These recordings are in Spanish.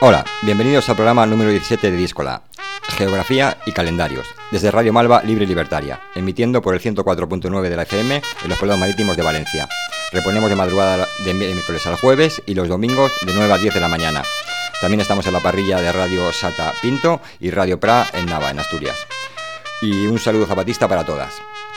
Hola, bienvenidos al programa número 17 de Díscola, Geografía y Calendarios, desde Radio Malva Libre y Libertaria, emitiendo por el 104.9 de la FM en los pueblos marítimos de Valencia. Reponemos de madrugada de miércoles al jueves y los domingos de 9 a 10 de la mañana. También estamos en la parrilla de Radio Sata Pinto y Radio Pra en Nava, en Asturias. Y un saludo zapatista para todas.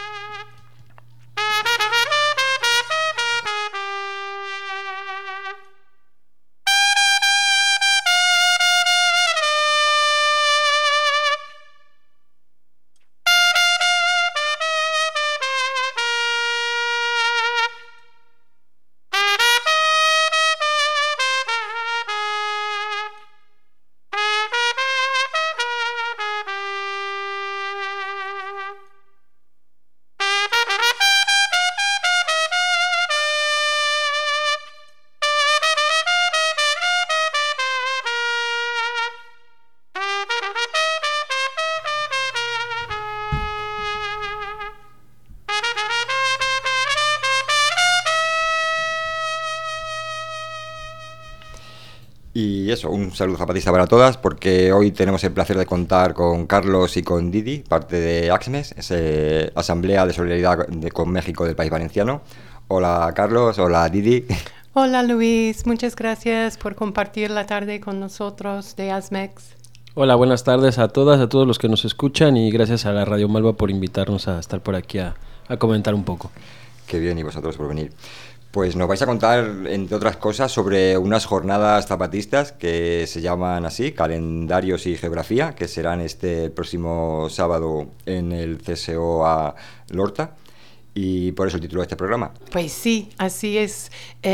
Y eso, un saludo zapatista para todas, porque hoy tenemos el placer de contar con Carlos y con Didi, parte de AXMES, Asamblea de Solidaridad con México del País Valenciano. Hola Carlos, hola Didi. Hola Luis, muchas gracias por compartir la tarde con nosotros de ASMEX. Hola, buenas tardes a todas, a todos los que nos escuchan y gracias a la Radio Malva por invitarnos a estar por aquí a comentar un poco. Qué bien, y vosotros por venir. Pues nos vais a contar, entre otras cosas, sobre unas jornadas zapatistas que se llaman así, Calendarios y Geografía, que serán este próximo sábado en el CSO Lorta. Y por eso el título de este programa. Pues sí, así es.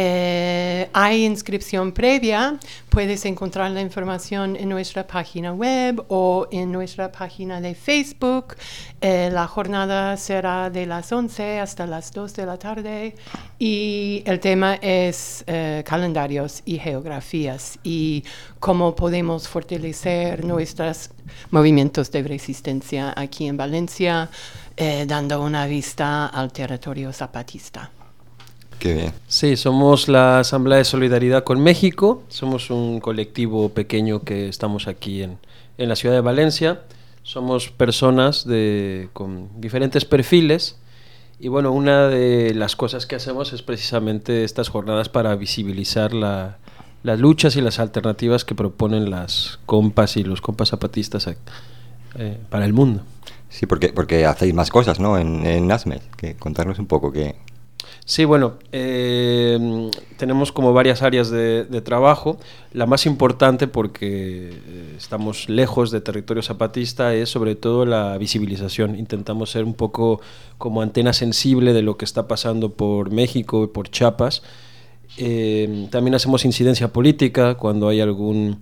Hay inscripción previa. Puedes encontrar la información en nuestra página web o en nuestra página de Facebook. La jornada será de las 11 hasta las 2 de la tarde y el tema es calendarios y geografías y cómo podemos fortalecer nuestros movimientos de resistencia aquí en Valencia, dando una vista al territorio zapatista. Qué bien. Sí, somos la Asamblea de Solidaridad con México, somos un colectivo pequeño que estamos aquí en la ciudad de Valencia, somos personas con diferentes perfiles y bueno, una de las cosas que hacemos es precisamente estas jornadas para visibilizar las luchas y las alternativas que proponen las compas y los compas zapatistas para el mundo. Sí, porque hacéis más cosas, ¿no? En ASMES, que contarnos un poco qué. Sí, bueno, tenemos como varias áreas de trabajo. La más importante, porque estamos lejos de territorio zapatista, es sobre todo la visibilización. Intentamos ser un poco como antena sensible de lo que está pasando por México y por Chiapas. También hacemos incidencia política cuando hay algún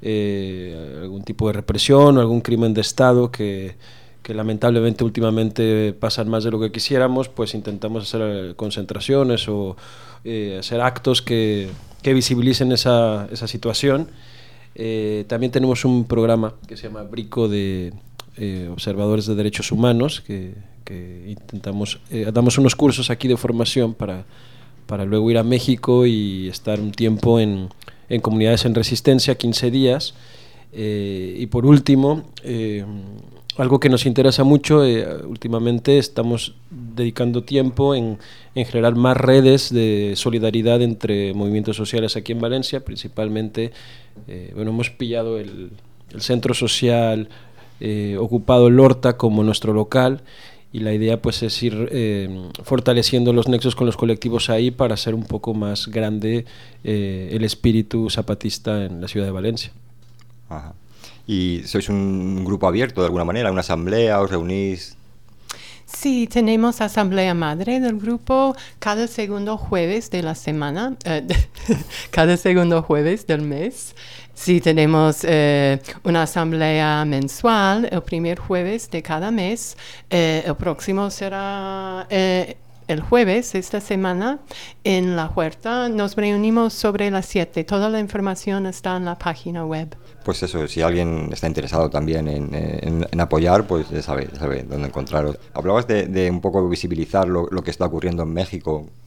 tipo de represión o algún crimen de Estado que lamentablemente últimamente pasan más de lo que quisiéramos, pues intentamos hacer concentraciones o hacer actos que visibilicen esa situación. También tenemos un programa que se llama BRICO de Observadores de Derechos Humanos, que intentamos, damos unos cursos aquí de formación para luego ir a México y estar un tiempo en comunidades en resistencia, 15 días. Y por último, algo que nos interesa mucho, últimamente estamos dedicando tiempo en generar más redes de solidaridad entre movimientos sociales aquí en Valencia, principalmente, hemos pillado el centro social ocupado Lorta como nuestro local y la idea pues es ir fortaleciendo los nexos con los colectivos ahí para hacer un poco más grande el espíritu zapatista en la ciudad de Valencia. Ajá. ¿Y sois un grupo abierto de alguna manera, una asamblea, os reunís? Sí, tenemos asamblea madre del grupo cada segundo jueves de la semana, cada segundo jueves del mes. Sí, tenemos una asamblea mensual el primer jueves de cada mes. El próximo será el jueves, esta semana, en la huerta. Nos reunimos sobre las 7. Toda la información está en la página web. Pues eso, si alguien está interesado también en apoyar, pues ya sabe dónde encontraros. Hablabas de un poco visibilizar lo que está ocurriendo en México.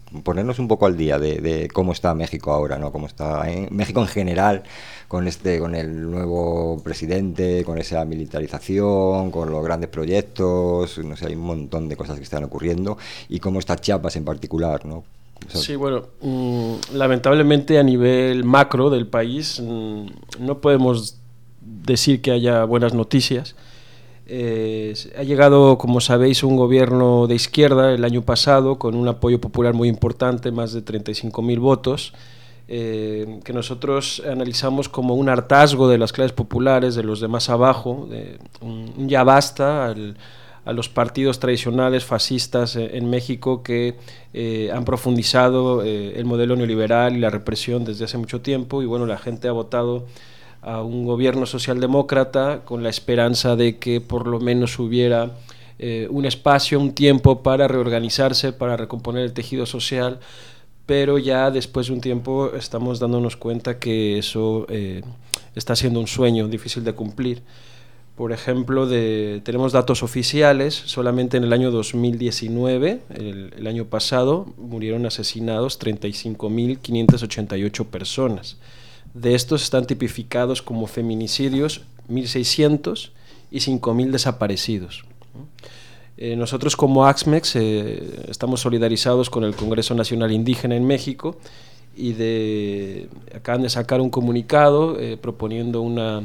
ponernos un poco al día de cómo está México ahora, ¿no? Cómo está México en general, con el nuevo presidente, con esa militarización, con los grandes proyectos, no sé, hay un montón de cosas que están ocurriendo, y cómo está Chiapas en particular, ¿no? Sí, bueno, lamentablemente a nivel macro del país no podemos decir que haya buenas noticias. Ha llegado, como sabéis, un gobierno de izquierda el año pasado con un apoyo popular muy importante, más de 35.000 votos, que nosotros analizamos como un hartazgo de las clases populares, de los de más abajo, un ya basta a los partidos tradicionales fascistas en México que han profundizado el modelo neoliberal y la represión desde hace mucho tiempo, y bueno, la gente ha votado a un gobierno socialdemócrata con la esperanza de que por lo menos hubiera un espacio, un tiempo para reorganizarse, para recomponer el tejido social, pero ya después de un tiempo estamos dándonos cuenta que eso está siendo un sueño difícil de cumplir. Por ejemplo, tenemos datos oficiales, solamente en el año 2019, el año pasado, murieron asesinados 35.588 personas. De estos están tipificados como feminicidios 1.600 y 5.000 desaparecidos. Nosotros como AXMEX estamos solidarizados con el Congreso Nacional Indígena en México y acaban de sacar un comunicado proponiendo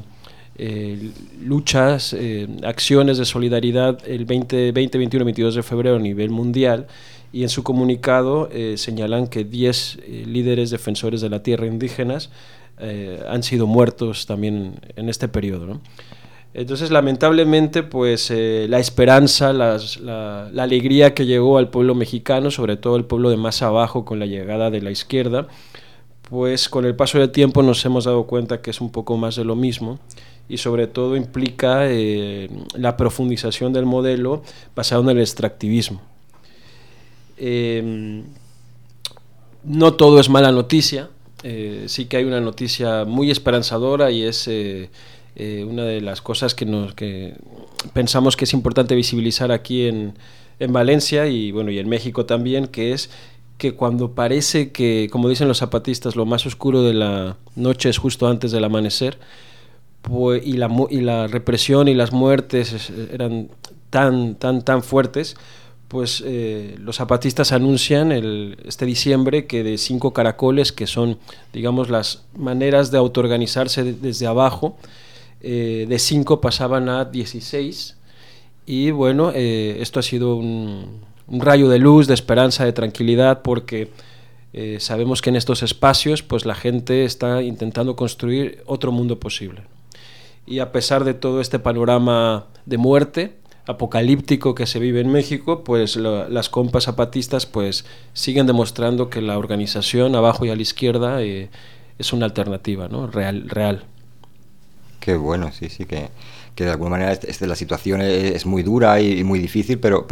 luchas, acciones de solidaridad el 20, 21 y 22 de febrero a nivel mundial, y en su comunicado señalan que 10 líderes defensores de la tierra indígenas han sido muertos también en este periodo, ¿no? Entonces, lamentablemente, pues la esperanza, la alegría que llegó al pueblo mexicano, sobre todo el pueblo de más abajo con la llegada de la izquierda, pues con el paso del tiempo nos hemos dado cuenta que es un poco más de lo mismo, y sobre todo implica la profundización del modelo basado en el extractivismo. No todo es mala noticia, sí que hay una noticia muy esperanzadora, y es una de las cosas que pensamos que es importante visibilizar aquí en Valencia y bueno, y en México también, que es que cuando parece que, como dicen los zapatistas, lo más oscuro de la noche es justo antes del amanecer, pues, y la represión y las muertes eran tan fuertes, pues los zapatistas anuncian este diciembre que de 5 caracoles, que son, digamos, las maneras de autoorganizarse desde abajo, de 5 pasaban a 16, y bueno, esto ha sido un rayo de luz, de esperanza, de tranquilidad, porque sabemos que en estos espacios pues la gente está intentando construir otro mundo posible. Y a pesar de todo este panorama de muerte apocalíptico que se vive en México, pues las compas zapatistas pues siguen demostrando que la organización abajo y a la izquierda es una alternativa, ¿no? real. Qué bueno, sí, que de alguna manera la situación es muy dura y muy difícil, pero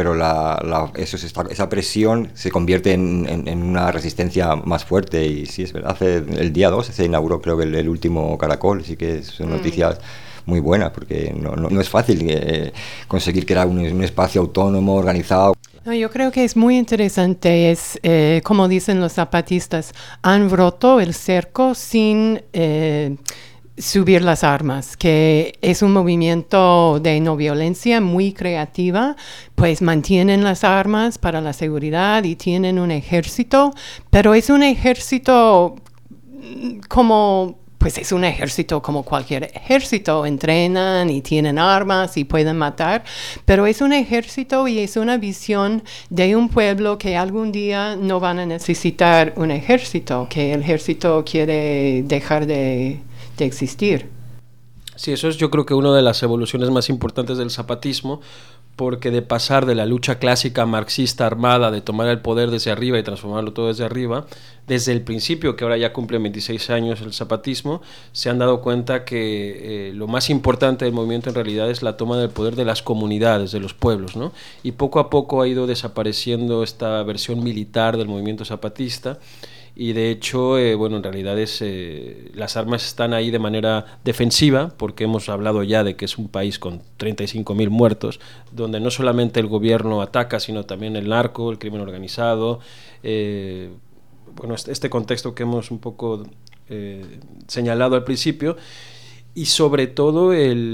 esa presión se convierte en una resistencia más fuerte, y sí, es verdad, el día 2 se inauguró, creo que el último caracol, sí que son noticias muy buenas, porque no es fácil conseguir crear un espacio autónomo, organizado. No, yo creo que es muy interesante, como dicen los zapatistas, han roto el cerco sin subir las armas, que es un movimiento de no violencia muy creativa, pues mantienen las armas para la seguridad y tienen un ejército, pero es un ejército como cualquier ejército, entrenan y tienen armas y pueden matar, pero es un ejército y es una visión de un pueblo que algún día no van a necesitar un ejército, que el ejército quiere dejar de existir. Sí, eso es, yo creo que una de las evoluciones más importantes del zapatismo, porque de pasar de la lucha clásica marxista armada, de tomar el poder desde arriba y transformarlo todo desde arriba, desde el principio, que ahora ya cumple 26 años el zapatismo, se han dado cuenta que lo más importante del movimiento en realidad es la toma del poder de las comunidades, de los pueblos, ¿no? Y poco a poco ha ido desapareciendo esta versión militar del movimiento zapatista, y de hecho, bueno, en realidad las armas están ahí de manera defensiva, porque hemos hablado ya de que es un país con 35.000 muertos, donde no solamente el gobierno ataca, sino también el narco, el crimen organizado, bueno, este contexto que hemos un poco señalado al principio, y sobre todo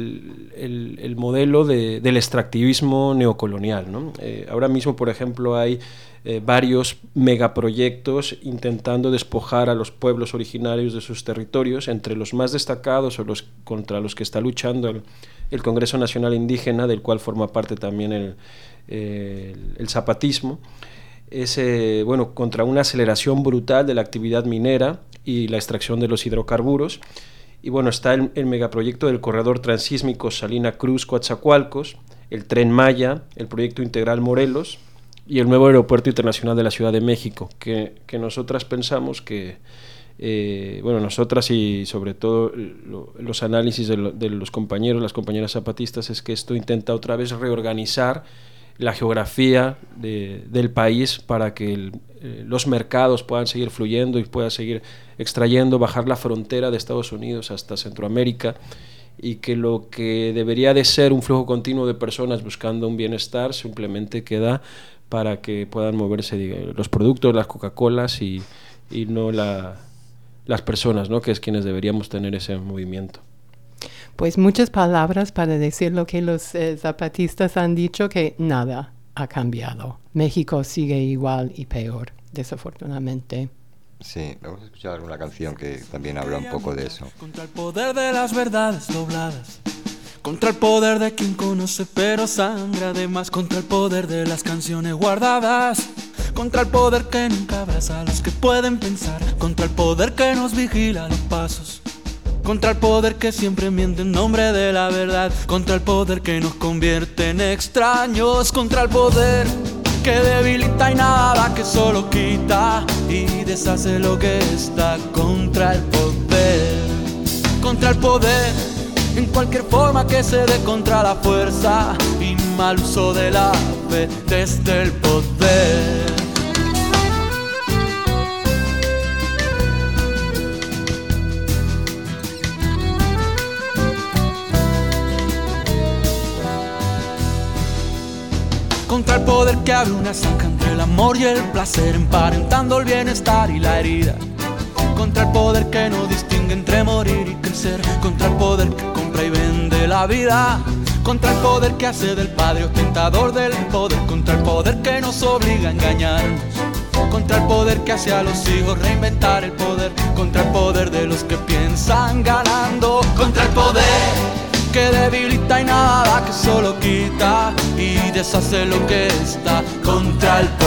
el modelo del extractivismo neocolonial, ¿no? Ahora mismo, por ejemplo, hay varios megaproyectos intentando despojar a los pueblos originarios de sus territorios. Entre los más destacados o contra los que está luchando el Congreso Nacional Indígena, del cual forma parte también el zapatismo, es bueno, contra una aceleración brutal de la actividad minera y la extracción de los hidrocarburos. Y bueno, está el megaproyecto del corredor transísmico Salina Cruz-Coatzacoalcos, el Tren Maya, el proyecto integral Morelos y el nuevo aeropuerto internacional de la Ciudad de México, que nosotras pensamos que, bueno, nosotras y sobre todo los análisis de los compañeros, las compañeras zapatistas, es que esto intenta otra vez reorganizar la geografía del país para que los mercados puedan seguir fluyendo y puedan seguir extrayendo, bajar la frontera de Estados Unidos hasta Centroamérica, y que lo que debería de ser un flujo continuo de personas buscando un bienestar simplemente queda para que puedan moverse los productos, las Coca-Colas y no las personas, ¿no? Que es quienes deberíamos tener ese movimiento. Pues muchas palabras para decir lo que los zapatistas han dicho, que nada ha cambiado. México sigue igual y peor, desafortunadamente. Sí, vamos a escuchar una canción que también habla un poco de eso. Contra el poder de las verdades dobladas, contra el poder de quien conoce pero sangra además, contra el poder de las canciones guardadas, contra el poder que nunca abraza a los que pueden pensar, contra el poder que nos vigila los pasos, contra el poder que siempre miente en nombre de la verdad, contra el poder que nos convierte en extraños, contra el poder que debilita y nada, que solo quita y deshace lo que está, contra el poder en cualquier forma que se dé, contra la fuerza y mal uso de la fe desde el poder. Contra el poder que abre una zanja entre el amor y el placer, emparentando el bienestar y la herida, contra el poder que no distingue entre morir y crecer, contra el poder que compra y vende la vida, contra el poder que hace del padre ostentador del poder, contra el poder que nos obliga a engañarnos, contra el poder que hace a los hijos reinventar el poder, contra el poder de los que piensan ganando, contra el poder que debilita y nada, que solo quita y deshace lo que está, contra el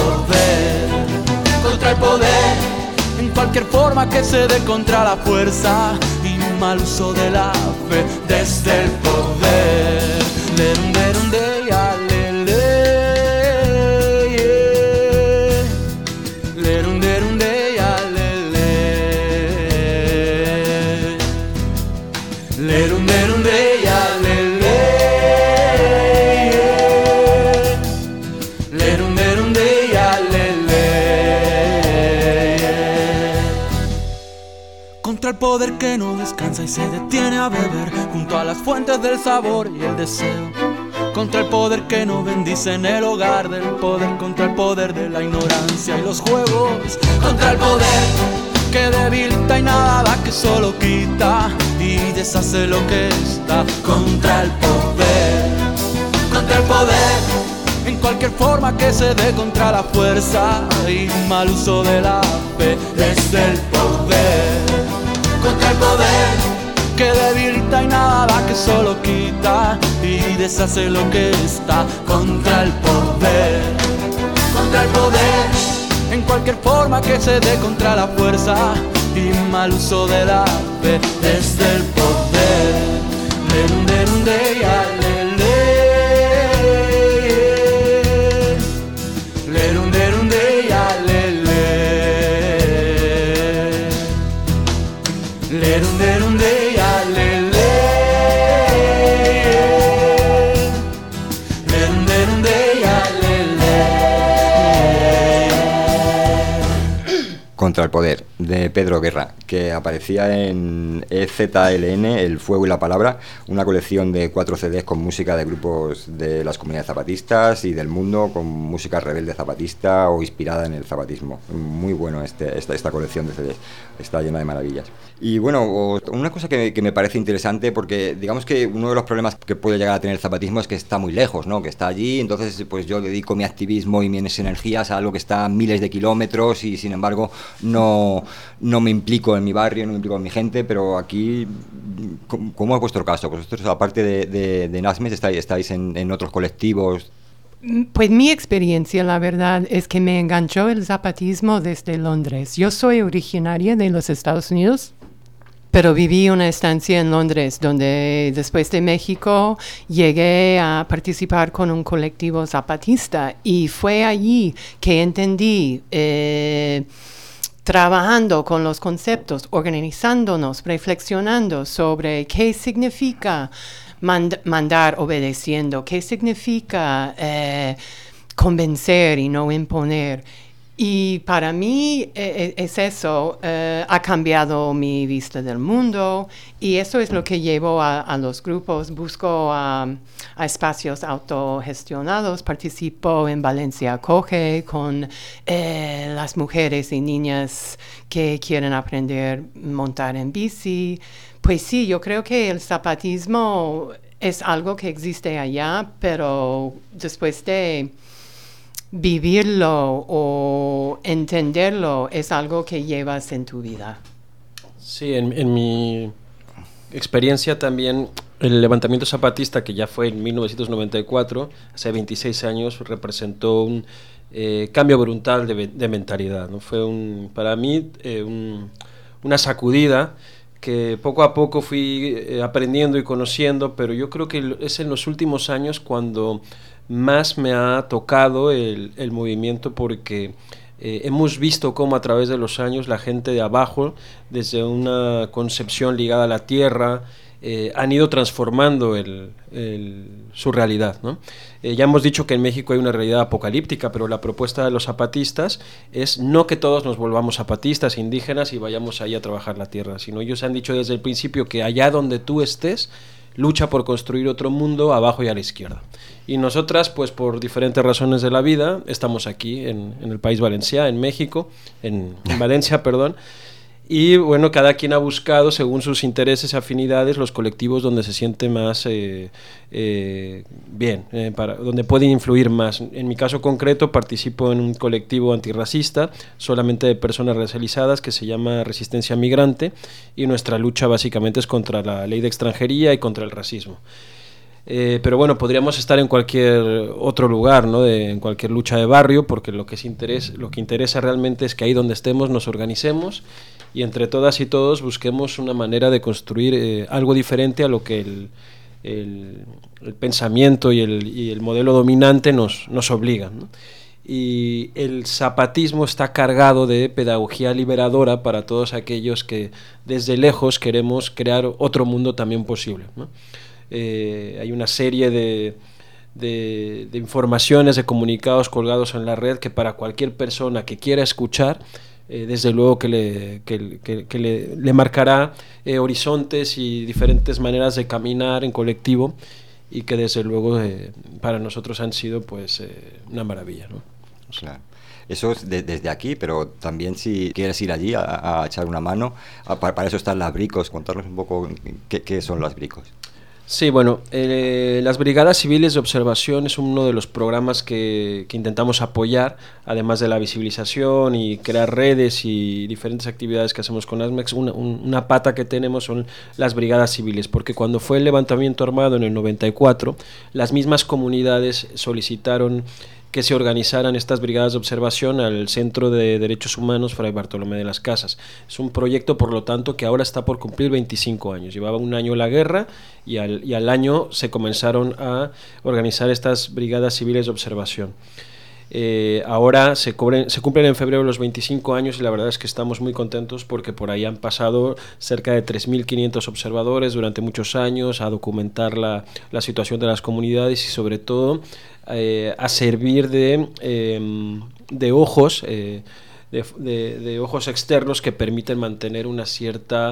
poder en cualquier forma que se dé, contra la fuerza y mal uso de la fe desde el poder. Contra el poder que no descansa y se detiene a beber junto a las fuentes del sabor y el deseo, contra el poder que no bendice en el hogar del poder, contra el poder de la ignorancia y los juegos, contra el poder que debilita y nada da, que solo quita y deshace lo que está, contra el poder en cualquier forma que se dé, contra la fuerza y mal uso de la fe desde el poder, contra el poder que debilita y nada da, que solo quita y deshace lo que está, contra el poder en cualquier forma que se dé, contra la fuerza y mal uso de la fe desde el poder. Contra el poder, de Pedro Guerra, que aparecía en EZLN, El Fuego y la Palabra, una colección de 4 CDs con música de grupos de las comunidades zapatistas y del mundo, con música rebelde zapatista o inspirada en el zapatismo. Muy bueno esta colección de CDs, está llena de maravillas. Y bueno, una cosa que me parece interesante, porque digamos que uno de los problemas que puede llegar a tener el zapatismo es que está muy lejos, ¿no? Que está allí, entonces pues yo dedico mi activismo y mis energías a algo que está a miles de kilómetros y sin embargo no me implico en mi barrio, no me implico en mi gente, pero aquí, ¿cómo es vuestro caso? Vosotros, aparte de NASMES, estáis en otros colectivos. Pues mi experiencia, la verdad, es que me enganchó el zapatismo desde Londres. Yo soy originaria de los Estados Unidos, pero viví una estancia en Londres, donde después de México llegué a participar con un colectivo zapatista y fue allí que entendí, trabajando con los conceptos, organizándonos, reflexionando sobre qué significa mandar obedeciendo, qué significa convencer y no imponer. Y para mí es eso, ha cambiado mi vista del mundo y eso es lo que llevo a los grupos. Busco a espacios autogestionados, participo en Valencia Acoge con las mujeres y niñas que quieren aprender a montar en bici. Pues sí, yo creo que el zapatismo es algo que existe allá, pero después de vivirlo o entenderlo es algo que llevas en tu vida. Sí, en mi experiencia también el levantamiento zapatista, que ya fue en 1994, hace 26 años, representó un cambio brutal de mentalidad, ¿no? Fue para mí una sacudida que poco a poco fui aprendiendo y conociendo, pero yo creo que es en los últimos años cuando más me ha tocado el movimiento, porque hemos visto cómo a través de los años la gente de abajo, desde una concepción ligada a la tierra, han ido transformando su realidad, ¿no? Ya hemos dicho que en México hay una realidad apocalíptica, pero la propuesta de los zapatistas es no que todos nos volvamos zapatistas, indígenas y vayamos ahí a trabajar la tierra, sino ellos han dicho desde el principio que allá donde tú estés, lucha por construir otro mundo abajo y a la izquierda. Y nosotras, pues por diferentes razones de la vida, estamos aquí en el país valenciano, en México, en Valencia, perdón. Y bueno, cada quien ha buscado, según sus intereses, afinidades, los colectivos donde se siente más bien, donde pueden influir más. En mi caso concreto, participo en un colectivo antirracista, solamente de personas racializadas, que se llama Resistencia Migrante, y nuestra lucha básicamente es contra la ley de extranjería y contra el racismo. Pero bueno, podríamos estar en cualquier otro lugar, ¿no? En cualquier lucha de barrio, porque lo que interesa realmente es que ahí donde estemos nos organicemos y entre todas y todos busquemos una manera de construir algo diferente a lo que el pensamiento y el modelo dominante nos obligan, ¿no? Y el zapatismo está cargado de pedagogía liberadora para todos aquellos que desde lejos queremos crear otro mundo también posible, ¿no? Hay una serie de informaciones, de comunicados colgados en la red que para cualquier persona que quiera escuchar, desde luego que le marcará horizontes y diferentes maneras de caminar en colectivo, y que desde luego para nosotros han sido pues una maravilla, ¿no? Claro. Eso es desde aquí, pero también si quieres ir allí a echar una mano, para eso están las bricos. Contarnos un poco qué son las bricos. Sí, bueno, las Brigadas Civiles de Observación es uno de los programas que intentamos apoyar, además de la visibilización y crear redes y diferentes actividades que hacemos con ASMEX. Una pata que tenemos son las Brigadas Civiles, porque cuando fue el levantamiento armado en el 94, las mismas comunidades solicitaron que se organizaran estas brigadas de observación al Centro de Derechos Humanos Fray Bartolomé de las Casas. Es un proyecto, por lo tanto, que ahora está por cumplir 25 años. Llevaba un año la guerra y al año se comenzaron a organizar estas brigadas civiles de observación. Ahora se cumplen en febrero los 25 años y la verdad es que estamos muy contentos porque por ahí han pasado cerca de 3.500 observadores durante muchos años a documentar la situación de las comunidades y sobre todo a servir de ojos de ojos externos que permiten mantener una cierta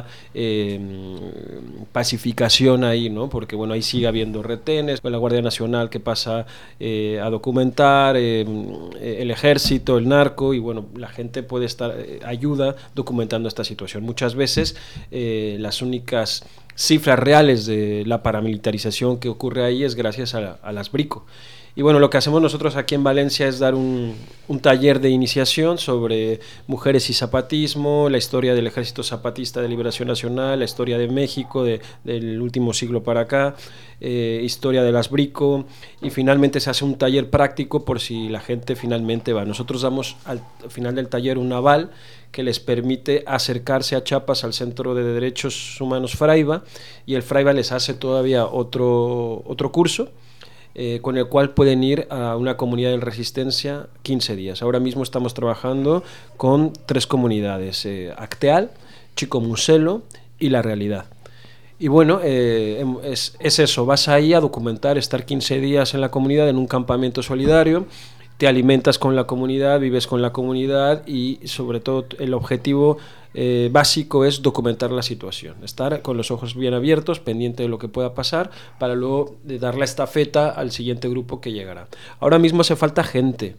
pacificación ahí, ¿no? Porque bueno, ahí sigue habiendo retenes, la Guardia Nacional que pasa a documentar, el ejército, el narco, y bueno, la gente puede estar, ayuda documentando esta situación. Muchas veces las únicas cifras reales de la paramilitarización que ocurre ahí es gracias a las BRICO. Y bueno, lo que hacemos nosotros aquí en Valencia es dar un taller de iniciación sobre mujeres y zapatismo, la historia del Ejército Zapatista de Liberación Nacional, la historia de México del último siglo para acá, historia de las BRICO, y finalmente se hace un taller práctico por si la gente finalmente va. Nosotros damos al final del taller un aval que les permite acercarse a Chiapas al Centro de Derechos Humanos Fraiba, y el Fraiba les hace todavía otro curso, con el cual pueden ir a una comunidad en resistencia 15 días. Ahora mismo estamos trabajando con 3 comunidades, Acteal, Chicomucelo y La Realidad. Y bueno, es eso, vas ahí a documentar, estar 15 días en la comunidad en un campamento solidario, te alimentas con la comunidad, vives con la comunidad, y sobre todo el objetivo básico es documentar la situación, estar con los ojos bien abiertos, pendiente de lo que pueda pasar, para luego dar la estafeta al siguiente grupo que llegará. Ahora mismo hace falta gente,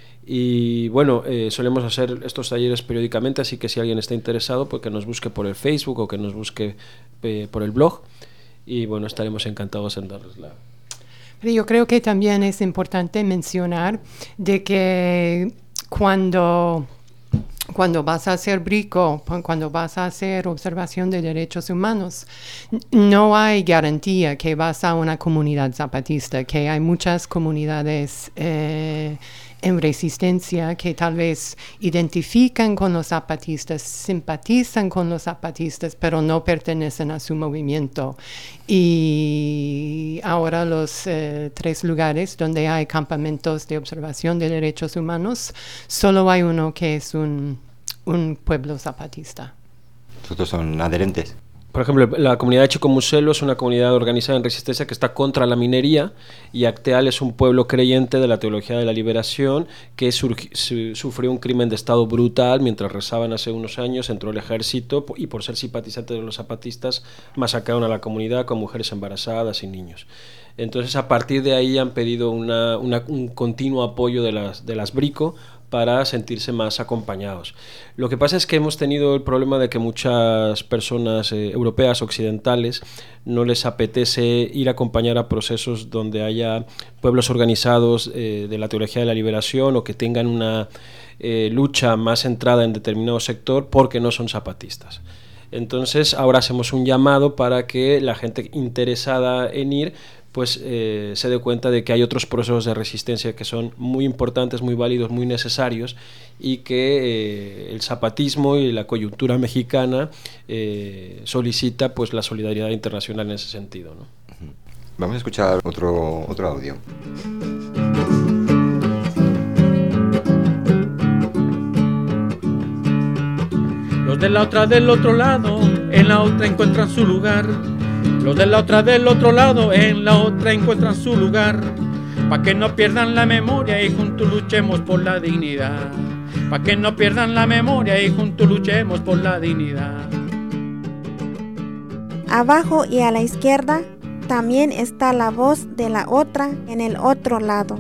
y bueno, solemos hacer estos talleres periódicamente, así que si alguien está interesado, pues que nos busque por el Facebook o que nos busque por el blog, y bueno, estaremos encantados en darles la... Pero yo creo que también es importante mencionar de que cuando vas a hacer BRICO, cuando vas a hacer observación de derechos humanos, no hay garantía que vas a una comunidad zapatista, que hay muchas comunidades en resistencia que tal vez identifican con los zapatistas, simpatizan con los zapatistas, pero no pertenecen a su movimiento. Y ahora los 3 lugares donde hay campamentos de observación de derechos humanos, solo hay uno que es un pueblo zapatista. ¿Los otros son adherentes? Por ejemplo, la comunidad de Chicomucelo es una comunidad organizada en resistencia que está contra la minería, y Acteal es un pueblo creyente de la teología de la liberación que sufrió un crimen de Estado brutal mientras rezaban hace unos años. Entró el ejército y por ser simpatizantes de los zapatistas masacraron a la comunidad con mujeres embarazadas y niños. Entonces, a partir de ahí han pedido un continuo apoyo de las BRICO para sentirse más acompañados. Lo que pasa es que hemos tenido el problema de que muchas personas europeas, occidentales, no les apetece ir a acompañar a procesos donde haya pueblos organizados de la teología de la liberación, o que tengan una lucha más centrada en determinado sector, porque no son zapatistas. Entonces, ahora hacemos un llamado para que la gente interesada en ir pues se dé cuenta de que hay otros procesos de resistencia que son muy importantes, muy válidos, muy necesarios, y que el zapatismo y la coyuntura mexicana solicita pues la solidaridad internacional en ese sentido, ¿no? Vamos a escuchar otro audio. Los de la otra del otro lado, en la otra encuentran su lugar. Los de la otra del otro lado, en la otra encuentran su lugar. Pa' que no pierdan la memoria y juntos luchemos por la dignidad. Pa' que no pierdan la memoria y juntos luchemos por la dignidad. Abajo y a la izquierda también está la voz de la otra en el otro lado.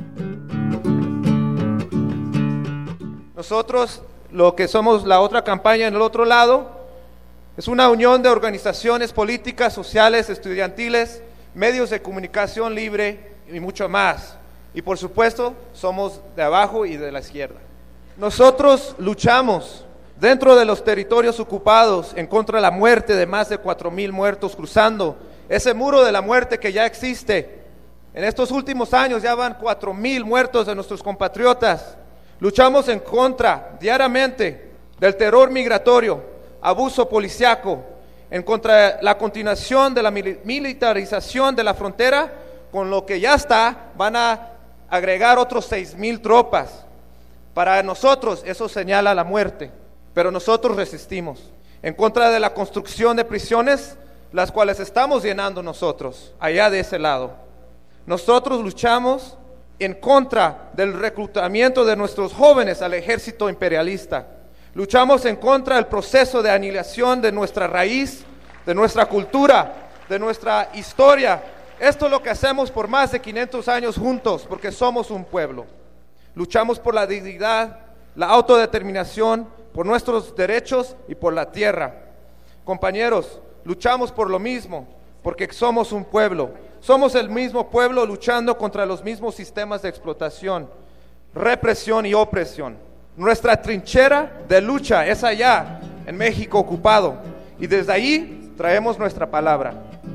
Nosotros, lo que somos la otra campaña en el otro lado, es una unión de organizaciones políticas, sociales, estudiantiles, medios de comunicación libre y mucho más. Y por supuesto, somos de abajo y de la izquierda. Nosotros luchamos dentro de los territorios ocupados en contra de la muerte de más de 4,000 muertos, cruzando ese muro de la muerte que ya existe. En estos últimos años ya van 4,000 muertos de nuestros compatriotas. Luchamos en contra diariamente del terror migratorio, abuso policiaco, en contra de la continuación de la militarización de la frontera. Con lo que ya está, van a agregar otros 6,000 tropas. Para nosotros eso señala la muerte, pero nosotros resistimos. En contra de la construcción de prisiones, las cuales estamos llenando nosotros, allá de ese lado. Nosotros luchamos en contra del reclutamiento de nuestros jóvenes al ejército imperialista. Luchamos en contra del proceso de aniquilación de nuestra raíz, de nuestra cultura, de nuestra historia. Esto es lo que hacemos por más de 500 años juntos, porque somos un pueblo. Luchamos por la dignidad, la autodeterminación, por nuestros derechos y por la tierra. Compañeros, luchamos por lo mismo, porque somos un pueblo. Somos el mismo pueblo luchando contra los mismos sistemas de explotación, represión y opresión. Nuestra trinchera de lucha es allá, en México ocupado, y desde ahí traemos nuestra palabra.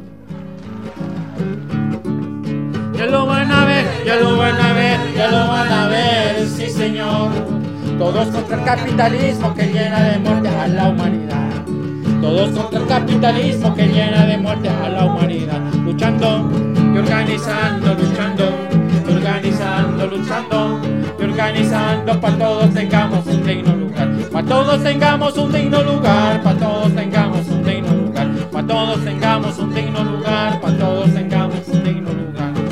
Ya lo van a ver, ya lo van a ver, ya lo van a ver, sí señor. Todos contra el capitalismo que llena de muerte a la humanidad. Todos contra el capitalismo que llena de muerte a la humanidad. Luchando y organizando, luchando y organizando, luchando y organizando, para todos tengamos un digno lugar. Para todos tengamos un digno lugar, para todos tengamos un digno lugar, para todos tengamos un digno lugar, para todos tengamos un digno lugar.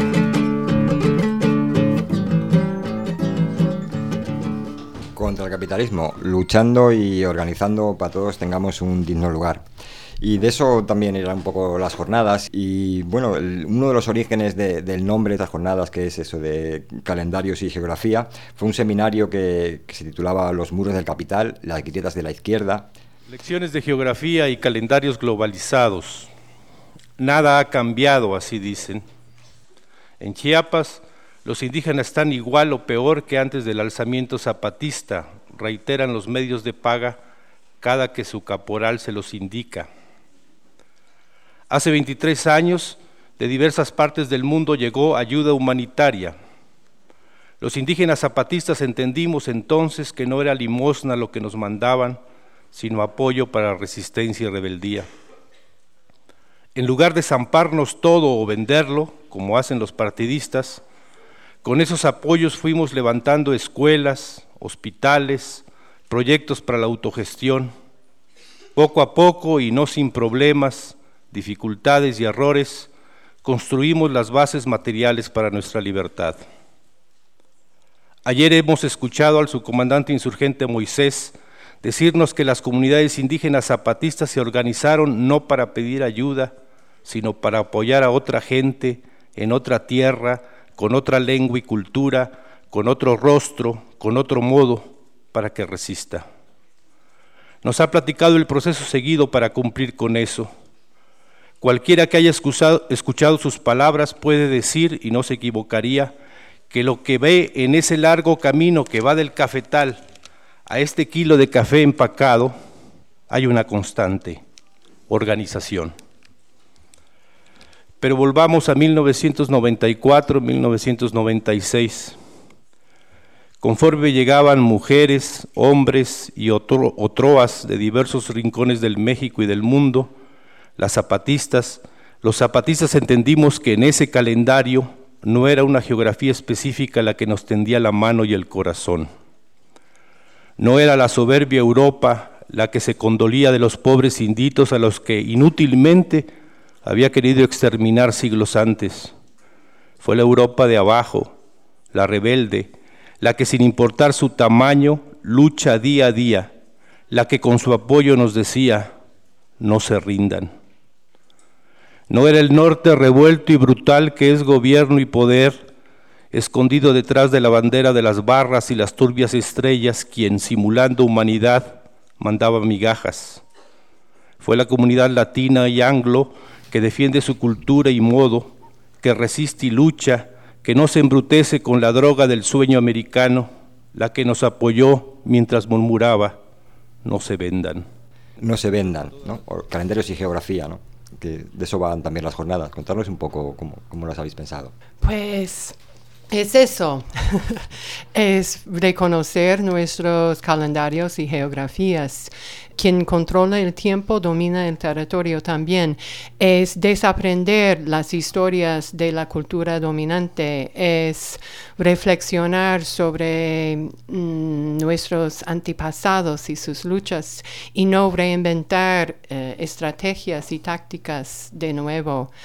Contra el capitalismo, luchando y organizando para todos tengamos un digno lugar. Y de eso también eran un poco las jornadas. Y bueno, uno de los orígenes del nombre de estas jornadas, que es eso de calendarios y geografía, fue un seminario que se titulaba Los muros del capital, las grietas de la izquierda. Lecciones de geografía y calendarios globalizados. Nada ha cambiado, así dicen. En Chiapas, los indígenas están igual o peor que antes del alzamiento zapatista, reiteran los medios de paga cada que su caporal se los indica. Hace 23 años, de diversas partes del mundo llegó ayuda humanitaria. Los indígenas zapatistas entendimos entonces que no era limosna lo que nos mandaban, sino apoyo para resistencia y rebeldía. En lugar de zamparnos todo o venderlo, como hacen los partidistas, con esos apoyos fuimos levantando escuelas, hospitales, proyectos para la autogestión. Poco a poco y no sin problemas, dificultades y errores, construimos las bases materiales para nuestra libertad. Ayer hemos escuchado al subcomandante insurgente Moisés decirnos que las comunidades indígenas zapatistas se organizaron no para pedir ayuda, sino para apoyar a otra gente en otra tierra, con otra lengua y cultura, con otro rostro, con otro modo, para que resista. Nos ha platicado el proceso seguido para cumplir con eso. Cualquiera que haya escuchado sus palabras puede decir, y no se equivocaría, que lo que ve en ese largo camino que va del cafetal a este kilo de café empacado, hay una constante: organización. Pero volvamos a 1994, 1996. Conforme llegaban mujeres, hombres y otroas de diversos rincones del México y del mundo, los zapatistas entendimos que en ese calendario no era una geografía específica la que nos tendía la mano y el corazón. No era la soberbia Europa la que se condolía de los pobres inditos a los que inútilmente había querido exterminar siglos antes. Fue la Europa de abajo, la rebelde, la que sin importar su tamaño, lucha día a día, la que con su apoyo nos decía, no se rindan. No era el norte revuelto y brutal que es gobierno y poder, escondido detrás de la bandera de las barras y las turbias estrellas, quien simulando humanidad mandaba migajas. Fue la comunidad latina y anglo que defiende su cultura y modo, que resiste y lucha, que no se embrutece con la droga del sueño americano, la que nos apoyó mientras murmuraba, no se vendan. No se vendan, ¿no? O calendarios y geografía, ¿no? Que de eso van también las jornadas. Contarnos un poco cómo las habéis pensado. Pues es eso, es reconocer nuestros calendarios y geografías. Quien controla el tiempo domina el territorio también. Es desaprender las historias de la cultura dominante, es reflexionar sobre nuestros antepasados y sus luchas y no reinventar estrategias y tácticas de nuevo.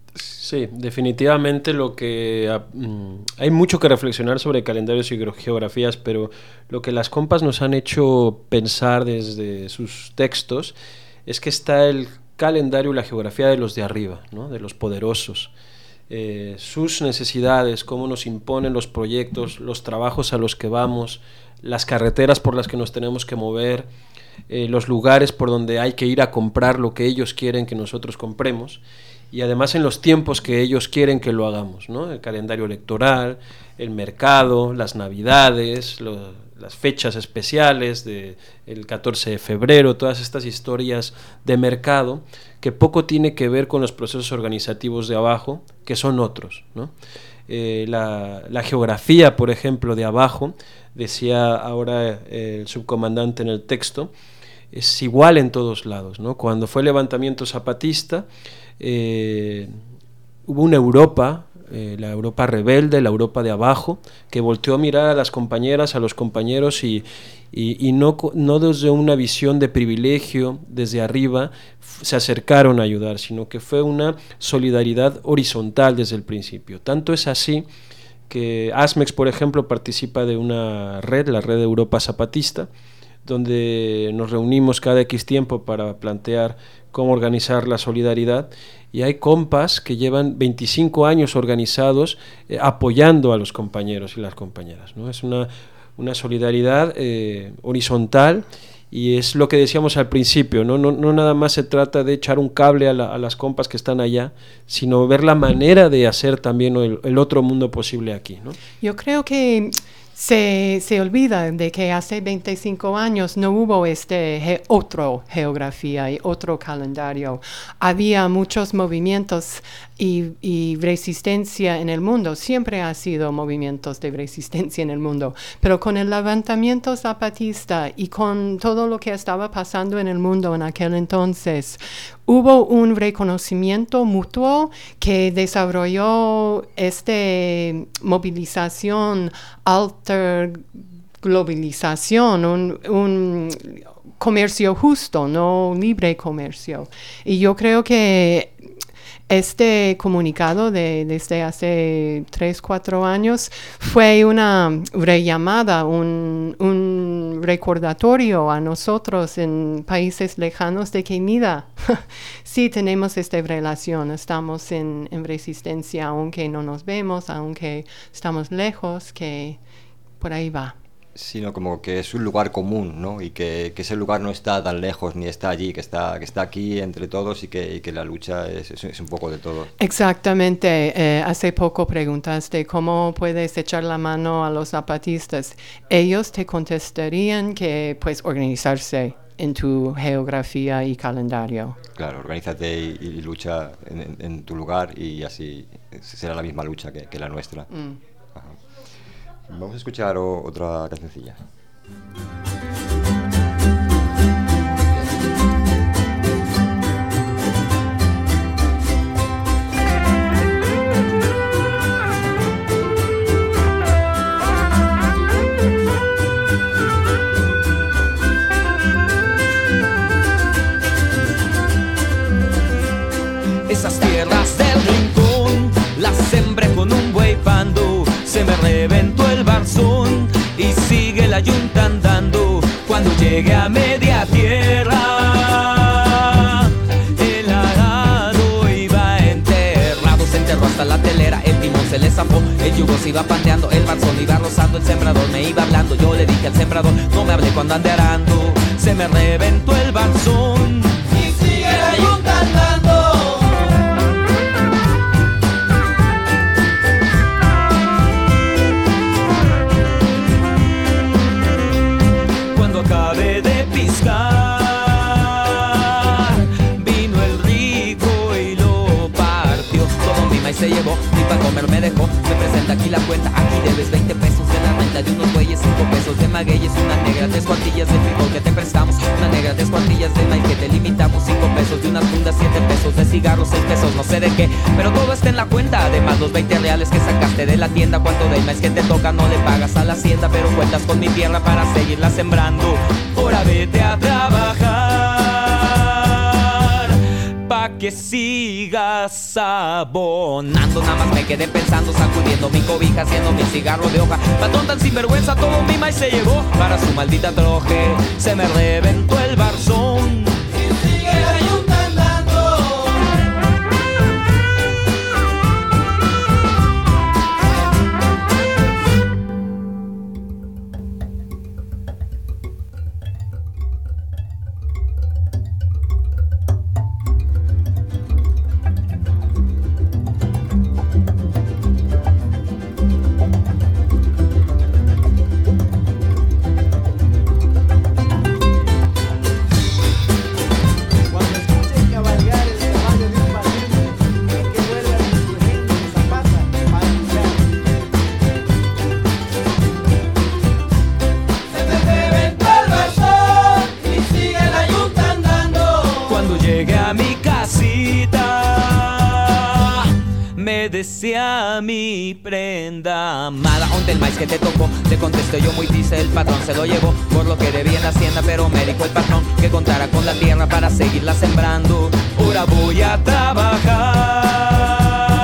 Sí, definitivamente hay mucho que reflexionar sobre calendarios y geografías, pero lo que las compas nos han hecho pensar desde sus textos es que está el calendario y la geografía de los de arriba, ¿no? De los poderosos. Sus necesidades, cómo nos imponen los proyectos, los trabajos a los que vamos, las carreteras por las que nos tenemos que mover, los lugares por donde hay que ir a comprar lo que ellos quieren que nosotros compremos, y además en los tiempos que ellos quieren que lo hagamos, ¿no? El calendario electoral, el mercado, las navidades, las fechas especiales del 14 de febrero, todas estas historias de mercado que poco tiene que ver con los procesos organizativos de abajo, que son otros, ¿no? La geografía, por ejemplo, de abajo, decía ahora el subcomandante en el texto, es igual en todos lados, ¿no? Cuando fue el levantamiento zapatista, hubo una Europa, la Europa rebelde, la Europa de abajo, que volteó a mirar a las compañeras, a los compañeros y no desde una visión de privilegio, desde arriba, se acercaron a ayudar, sino que fue una solidaridad horizontal desde el principio. Tanto es así que ASMEX, por ejemplo, participa de una red, la Red de Europa Zapatista, donde nos reunimos cada X tiempo para plantear cómo organizar la solidaridad, y hay compas que llevan 25 años organizados apoyando a los compañeros y las compañeras, ¿no? Es una solidaridad horizontal, y es lo que decíamos al principio, no nada más se trata de echar un cable a las compas que están allá, sino ver la manera de hacer también el otro mundo posible aquí, ¿no? Yo creo que se olvida de que hace 25 años no hubo otro geografía y otro calendario. Había muchos movimientos y resistencia en el mundo. Siempre ha sido movimientos de resistencia en el mundo. Pero con el levantamiento zapatista y con todo lo que estaba pasando en el mundo en aquel entonces, hubo un reconocimiento mutuo que desarrolló movilización, globalización, un comercio justo, no libre comercio. Y yo creo que este comunicado desde hace 3-4 años fue una rellamada, un recordatorio a nosotros en países lejanos de que, mira, sí tenemos esta relación, estamos en resistencia, aunque no nos vemos, aunque estamos lejos, que por ahí va. Sino como que es un lugar común, ¿no? Y que ese lugar no está tan lejos ni está allí, que está aquí entre todos, y que la lucha es un poco de todo. Exactamente. Hace poco preguntaste cómo puedes echar la mano a los zapatistas. Ellos te contestarían que pues organizarse en tu geografía y calendario. Claro, organízate y lucha en tu lugar, y así será la misma lucha que la nuestra. Ajá. Vamos a escuchar otra cancioncilla. Esas tierras del rincón las sembré con un buey pando. Se me reventó el barzón y sigue la yunta andando. Cuando llegue a media tierra, el arado iba enterrado. Se enterró hasta la telera, el timón se le zafó, el yugo se iba pandeando, el barzón iba rozando, el sembrador me iba hablando. Yo le dije al sembrador, no me hable cuando ande arando. Se me reventó el barzón y sigue la yunta andando. Acabé de piscar, vino el rico y lo partió. Todo mi maíz se llevó, ni para comer me dejó. Me presenta aquí la cuenta, aquí debes 20 pesos de la renta de unos bueyes, 5 pesos de magueyes, una negra, 3 cuartillas de frijol que te prestamos, una negra, 3 cuartillas de maíz que te limitamos, 5 pesos de unas fundas, 7 pesos de cigarros, 6 pesos no sé de qué, pero todo está en la cuenta. Además los 20 reales que sacaste de la tienda, cuánto del maíz que te toca no le pagas a la hacienda, pero cuentas con mi tierra para seguirla sembrando. Ahora vete a trabajar, pa' que que sigas abonando. Nada más me quedé pensando, sacudiendo mi cobija, haciendo mi cigarro de hoja. Patrón tan sinvergüenza, todo mi maíz se llevó. Para su maldita troje, se me reventó el barzón. Y sigue la yunta andando. Decía mi prenda amada, ¿onde el maíz que te tocó? Le contesté yo muy triste, el patrón se lo llevó por lo que debía en la hacienda, pero me dijo el patrón que contara con la tierra para seguirla sembrando. Ahora voy a trabajar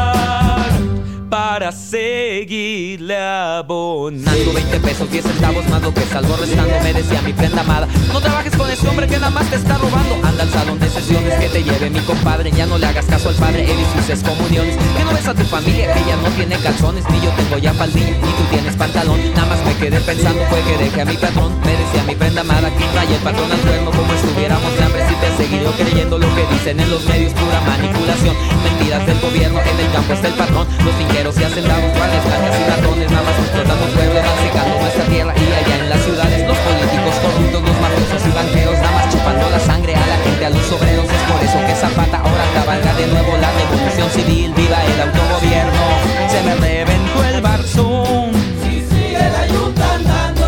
para seguirle abonando. 20 pesos, 10 centavos más lo que salgo restando. Me decía mi prenda amada, no trabajes con ese hombre que nada más te está robando. Anda al salón de sesiones que te lleve mi compadre. Ya no le hagas caso al padre, él y sus excomuniones. Que no ves a tu familia que ya no tiene calzones. Ni yo tengo ya faldilla, ni tú tienes pantalón. Nada más me quedé pensando, fue que dejé a mi patrón. Me decía mi prenda amada, que trae el patrón al cuerno como estuviéramos de hambre. Si te he seguido creyendo lo que dicen en los medios, pura manipulación. Mentiras del gobierno, en el campo está el patrón. Los finqueros y hacendados, guardias blancas y ratones, nada más explotando pueblos, van secando nuestra tierra. Y allá en las ciudades, los políticos corruptos, los mafiosos y banqueros, nada más chupando la sangre a la gente, a los obreros. Es por eso que Zapata ahora cabalga de nuevo la revolución civil. Viva el autogobierno, se me reventó el barzón. Y sigue la yunta andando.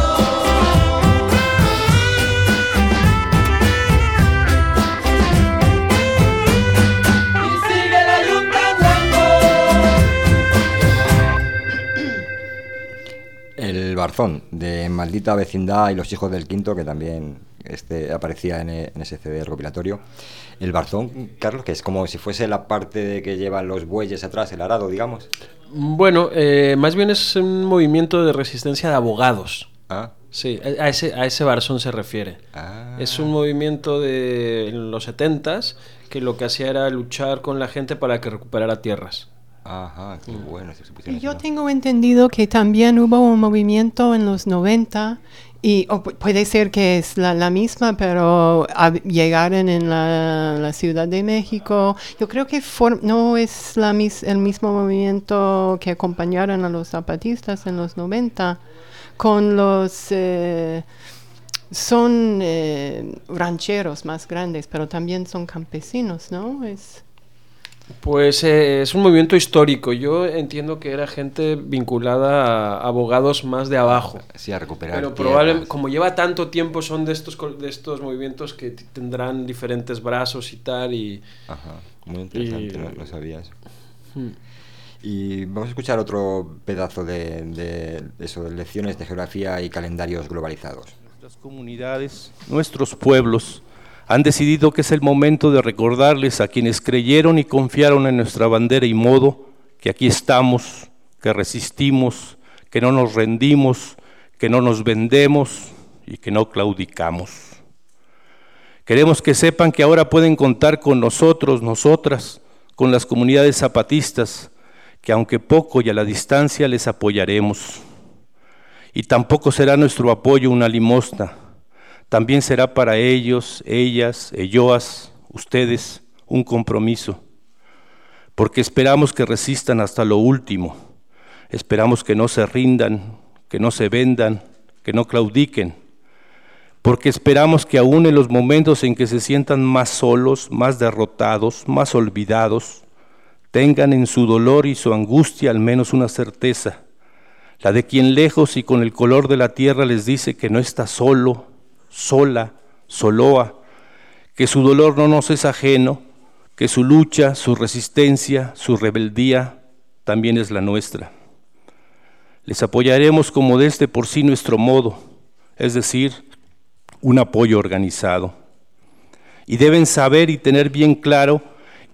Y sigue la yunta andando. El Barzón, de Maldita Vecindad y Los Hijos del Quinto, que también aparecía en ese CD recopilatorio. El Barzón, Carlos, que es como si fuese la parte de que llevan los bueyes atrás, el arado, digamos. Bueno, más bien es un movimiento de resistencia de abogados. Ah. Sí, a ese Barzón se refiere. Ah. Es un movimiento en los 70s que lo que hacía era luchar con la gente para que recuperara tierras. Ajá, qué bueno. Y yo tengo entendido que también hubo un movimiento en los 90 y puede ser que es la misma, pero llegaron en la Ciudad de México. Yo creo que no es el mismo movimiento que acompañaron a los zapatistas en los 90 con los... son rancheros más grandes, pero también son campesinos, ¿no? Pues es un movimiento histórico. Yo entiendo que era gente vinculada a abogados más de abajo. Sí, a recuperar. Pero probablemente, como lleva tanto tiempo, son de estos movimientos que tendrán diferentes brazos y tal. Ajá, muy interesante, no sabía eso. Y vamos a escuchar otro pedazo de eso, de lecciones de geografía y calendarios globalizados. Nuestras comunidades, nuestros pueblos han decidido que es el momento de recordarles a quienes creyeron y confiaron en nuestra bandera y modo que aquí estamos, que resistimos, que no nos rendimos, que no nos vendemos y que no claudicamos. Queremos que sepan que ahora pueden contar con nosotros, nosotras, con las comunidades zapatistas, que aunque poco y a la distancia les apoyaremos. Y tampoco será nuestro apoyo una limosna. También será para ellos, ellas, elloas, ustedes, un compromiso, porque esperamos que resistan hasta lo último, esperamos que no se rindan, que no se vendan, que no claudiquen, porque esperamos que aún en los momentos en que se sientan más solos, más derrotados, más olvidados, tengan en su dolor y su angustia al menos una certeza, la de quien lejos y con el color de la tierra les dice que no está solo, sola, soloa, que su dolor no nos es ajeno, que su lucha, su resistencia, su rebeldía también es la nuestra. Les apoyaremos como desde por sí nuestro modo, es decir, un apoyo organizado. Y deben saber y tener bien claro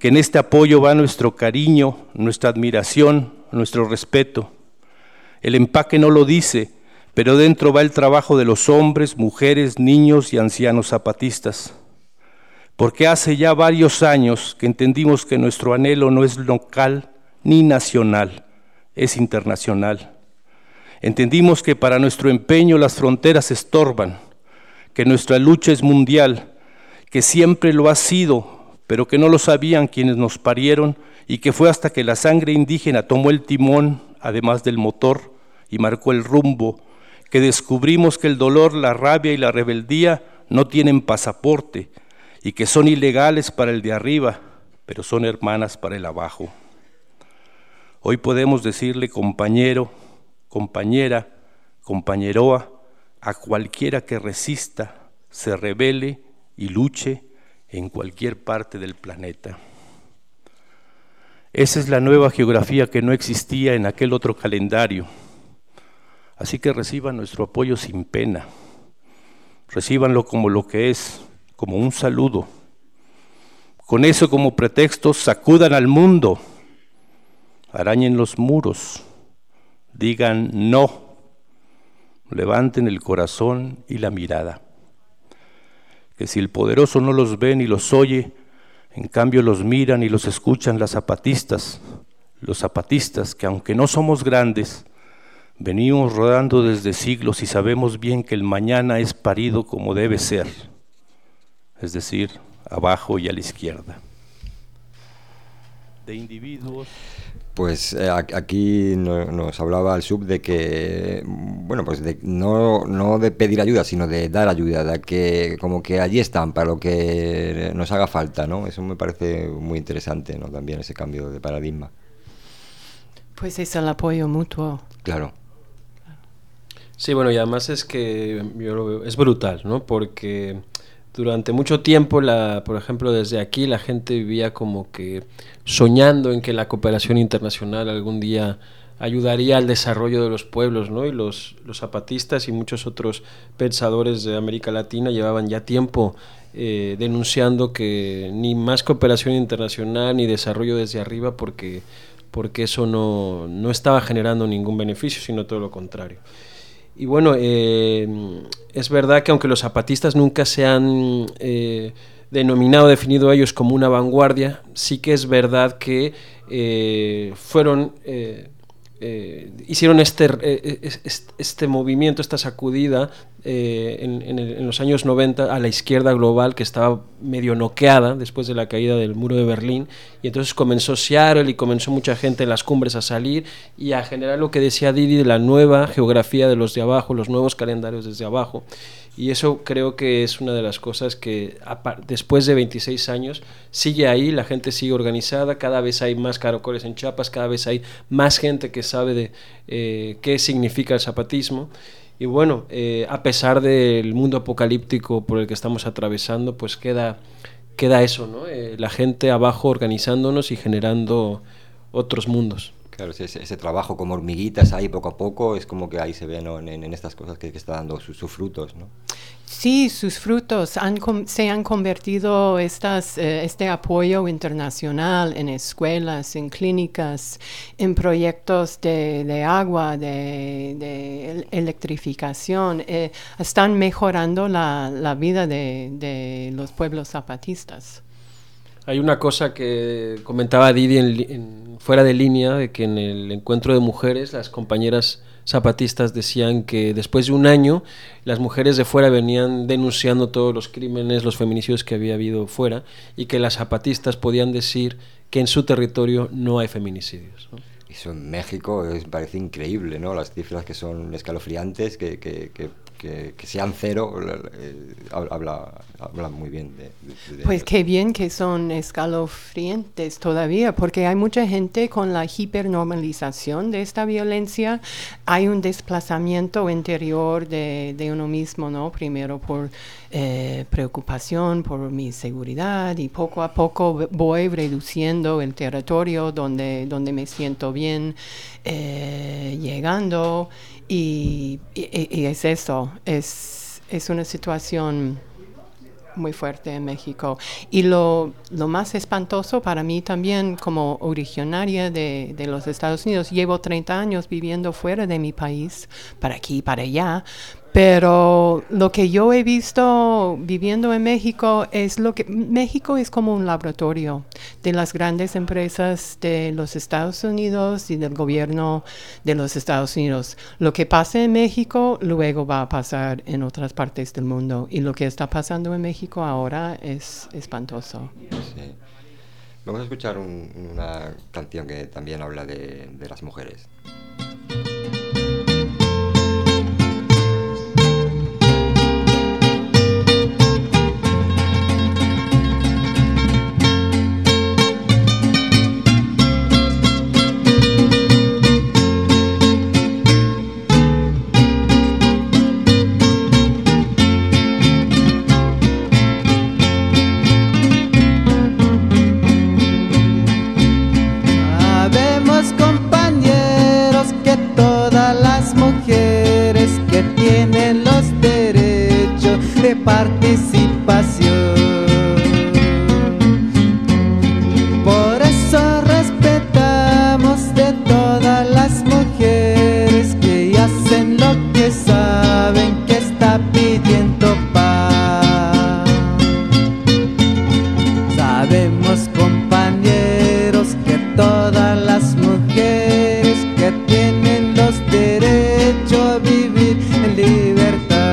que en este apoyo va nuestro cariño, nuestra admiración, nuestro respeto. El empaque no lo dice, pero dentro va el trabajo de los hombres, mujeres, niños y ancianos zapatistas. Porque hace ya varios años que entendimos que nuestro anhelo no es local ni nacional, es internacional. Entendimos que para nuestro empeño las fronteras estorban, que nuestra lucha es mundial, que siempre lo ha sido, pero que no lo sabían quienes nos parieron, y que fue hasta que la sangre indígena tomó el timón, además del motor, y marcó el rumbo, que descubrimos que el dolor, la rabia y la rebeldía no tienen pasaporte, y que son ilegales para el de arriba, pero son hermanas para el abajo. Hoy podemos decirle compañero, compañera, compañeroa, a cualquiera que resista, se rebele y luche en cualquier parte del planeta. Esa es la nueva geografía que no existía en aquel otro calendario. Así que reciban nuestro apoyo sin pena, recíbanlo como lo que es, como un saludo. Con eso como pretexto, sacudan al mundo, arañen los muros, digan no, levanten el corazón y la mirada. Que si el poderoso no los ve ni los oye, en cambio los miran y los escuchan los zapatistas que aunque no somos grandes, venimos rodando desde siglos y sabemos bien que el mañana es parido como debe ser, es decir, abajo y a la izquierda. De individuos. Pues aquí nos hablaba el sub de que, bueno, pues de, no de pedir ayuda, sino de dar ayuda, de que como que allí están para lo que nos haga falta, ¿no? Eso me parece muy interesante, ¿no? También ese cambio de paradigma. Pues es el apoyo mutuo. Claro. Sí, bueno, y además es que yo lo veo, es brutal, ¿no? Porque durante mucho tiempo, por ejemplo, desde aquí la gente vivía como que soñando en que la cooperación internacional algún día ayudaría al desarrollo de los pueblos, ¿no? Y los zapatistas y muchos otros pensadores de América Latina llevaban ya tiempo denunciando que ni más cooperación internacional ni desarrollo desde arriba porque eso no estaba generando ningún beneficio, sino todo lo contrario. Y bueno, es verdad que aunque los zapatistas nunca se han denominado, definido a ellos como una vanguardia, sí que es verdad que hicieron este movimiento, esta sacudida en los años 90 a la izquierda global, que estaba medio noqueada después de la caída del muro de Berlín, y entonces comenzó Seattle y comenzó mucha gente en las cumbres a salir y a generar lo que decía Didi de la nueva geografía de los de abajo, los nuevos calendarios desde abajo. Y eso creo que es una de las cosas que después de 26 años sigue ahí, la gente sigue organizada, cada vez hay más caracoles en Chiapas, cada vez hay más gente que sabe de qué significa el zapatismo. Y bueno, a pesar del mundo apocalíptico por el que estamos atravesando, pues queda eso, ¿no? La gente abajo organizándonos y generando otros mundos. Claro, ese trabajo como hormiguitas ahí poco a poco es como que ahí se ve, ¿no? en estas cosas que está dando sus frutos, ¿no? Sí, sus frutos se han convertido este apoyo internacional en escuelas, en clínicas, en proyectos de agua, de electrificación. Están mejorando la vida de los pueblos zapatistas. Hay una cosa que comentaba Didi fuera de línea, de que en el encuentro de mujeres las compañeras zapatistas decían que después de un año las mujeres de fuera venían denunciando todos los crímenes, los feminicidios que había habido fuera, y que las zapatistas podían decir que en su territorio no hay feminicidios, ¿no? Eso en México parece increíble, ¿no? Las cifras que son escalofriantes, que sean cero, habla muy bien de pues qué bien que son escalofriantes todavía, porque hay mucha gente con la hipernormalización de esta violencia. Hay un desplazamiento interior de uno mismo, ¿no? Primero por preocupación por mi seguridad, y poco a poco voy reduciendo el territorio donde me siento bien, llegando, y es eso, es una situación muy fuerte en México. Y lo más espantoso para mí también, como originaria de los Estados Unidos, llevo 30 años viviendo fuera de mi país, para aquí, para allá. Pero lo que yo he visto viviendo en México es México es como un laboratorio de las grandes empresas de los Estados Unidos y del gobierno de los Estados Unidos. Lo que pasa en México luego va a pasar en otras partes del mundo, y lo que está pasando en México ahora es espantoso. Sí. Vamos a escuchar una canción que también habla de las mujeres. Participación. Por eso respetamos de todas las mujeres que hacen lo que saben que está pidiendo paz. Sabemos, compañeros, que todas las mujeres que tienen los derechos a vivir en libertad.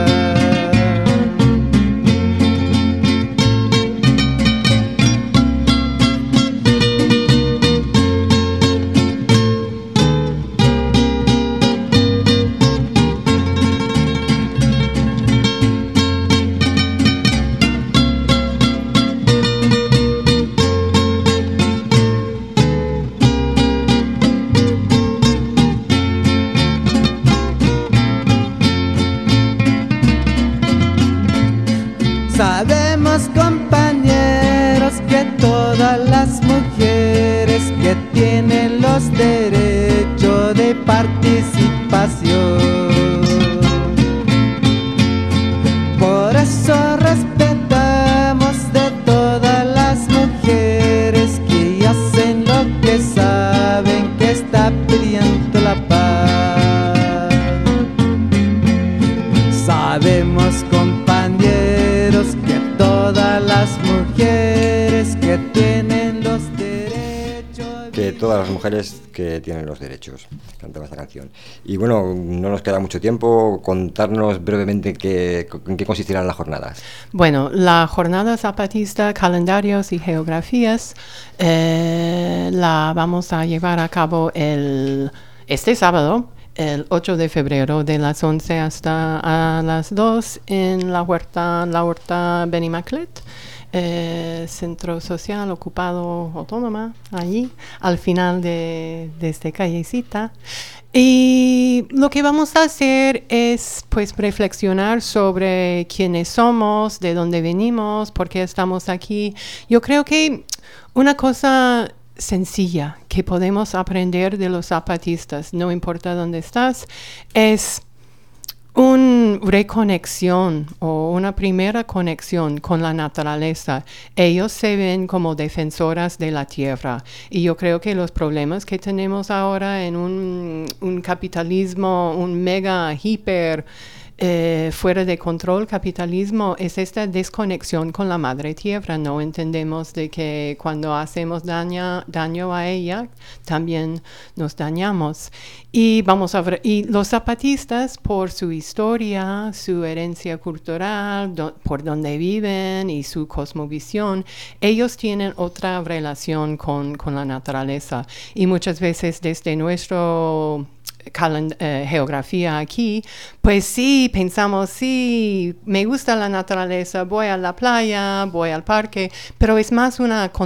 Sabemos, compañeros, que todas las mujeres que tienen los derechos de participación. Por eso respetamos de todas las mujeres que hacen lo que saben que está pidiendo la paz. Sabemos, compañeros, que todas las mujeres que tienen los derechos... Que todas las mujeres que tienen los derechos, cantaba esta canción. Y bueno, no nos queda mucho tiempo, contarnos brevemente en qué consistirán las jornadas. Bueno, la jornada zapatista, calendarios y geografías, la vamos a llevar a cabo este sábado, el 8 de febrero, de las 11 hasta a las 2 en la huerta Benimaclet, centro social ocupado autónoma, allí, al final de esta callecita. Y lo que vamos a hacer es pues reflexionar sobre quiénes somos, de dónde venimos, por qué estamos aquí. Yo creo que una cosa sencilla que podemos aprender de los zapatistas, no importa dónde estás, es una reconexión o una primera conexión con la naturaleza. Ellos se ven como defensoras de la tierra, y yo creo que los problemas que tenemos ahora en un capitalismo, un mega hiper fuera de control capitalismo, es esta desconexión con la madre tierra. No entendemos de que cuando hacemos daño a ella, también nos dañamos. Y vamos a ver, y los zapatistas, por su historia, su herencia cultural, por donde viven y su cosmovisión, ellos tienen otra relación con la naturaleza. Y muchas veces desde nuestro geografía aquí, pues sí, pensamos, sí, me gusta la naturaleza, voy a la playa, voy al parque, pero es más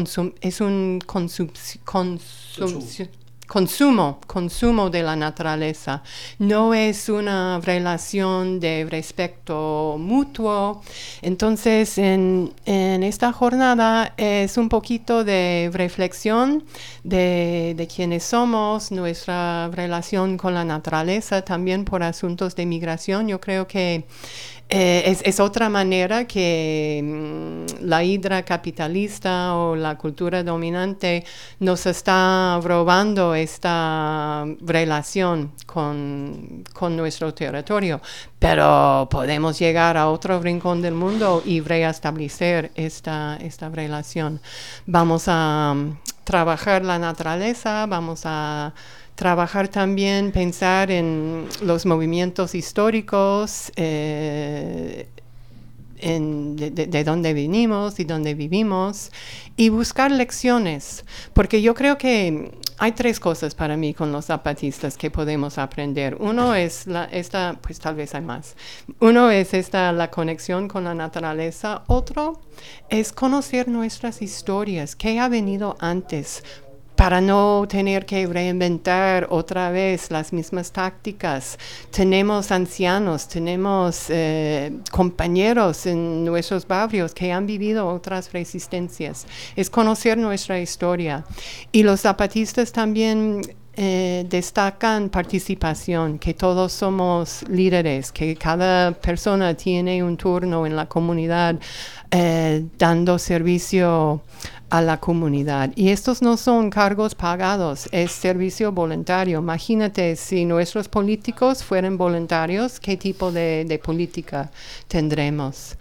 consumo de la naturaleza. No es una relación de respeto mutuo. Entonces, en esta jornada es un poquito de reflexión de quiénes somos, nuestra relación con la naturaleza, también por asuntos de migración. Yo creo que es otra manera que la hidra capitalista o la cultura dominante nos está robando esta relación con nuestro territorio. Pero podemos llegar a otro rincón del mundo y reestablecer esta relación. Vamos a trabajar la naturaleza, vamos a trabajar también, pensar en los movimientos históricos, de dónde venimos y dónde vivimos, y buscar lecciones, porque yo creo que hay tres cosas para mí con los zapatistas que podemos aprender. Uno es pues tal vez hay más. Uno es la conexión con la naturaleza. Otro es conocer nuestras historias, qué ha venido antes, para no tener que reinventar otra vez las mismas tácticas. Tenemos ancianos, tenemos compañeros en nuestros barrios que han vivido otras resistencias. Es conocer nuestra historia. Y los zapatistas también destacan participación, que todos somos líderes, que cada persona tiene un turno en la comunidad dando servicio a la comunidad. Y estos no son cargos pagados, es servicio voluntario. Imagínate si nuestros políticos fueran voluntarios, ¿qué tipo de política tendremos?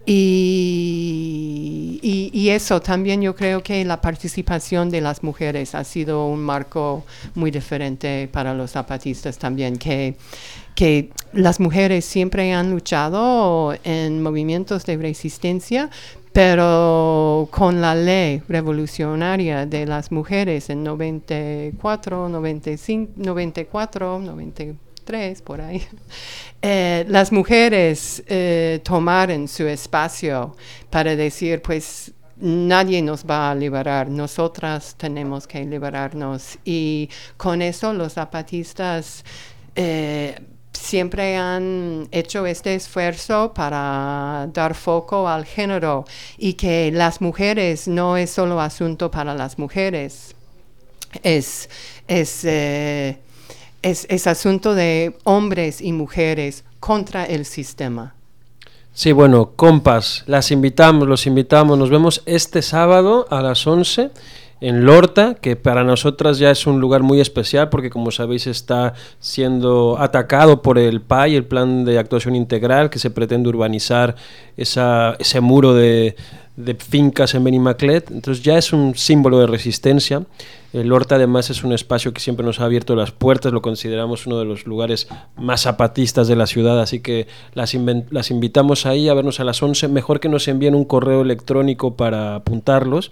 Y eso también yo creo que la participación de las mujeres ha sido un marco muy diferente para los zapatistas también, que las mujeres siempre han luchado en movimientos de resistencia, pero con la ley revolucionaria de las mujeres en 94, 95, 94, 93, por ahí, las mujeres tomaron su espacio para decir, pues, nadie nos va a liberar, nosotras tenemos que liberarnos. Y con eso los zapatistas siempre han hecho este esfuerzo para dar foco al género, y que las mujeres no es solo asunto para las mujeres, es asunto de hombres y mujeres contra el sistema. Sí, bueno, compas, los invitamos, nos vemos este sábado a las 11 en Lorta, que para nosotras ya es un lugar muy especial porque, como sabéis, está siendo atacado por el PAI, el Plan de Actuación Integral, que se pretende urbanizar ese muro de fincas en Benimaclet. Entonces ya es un símbolo de resistencia. El Lorta además es un espacio que siempre nos ha abierto las puertas, lo consideramos uno de los lugares más zapatistas de la ciudad, así que las invitamos ahí a vernos a las 11. Mejor que nos envíen un correo electrónico para apuntarlos,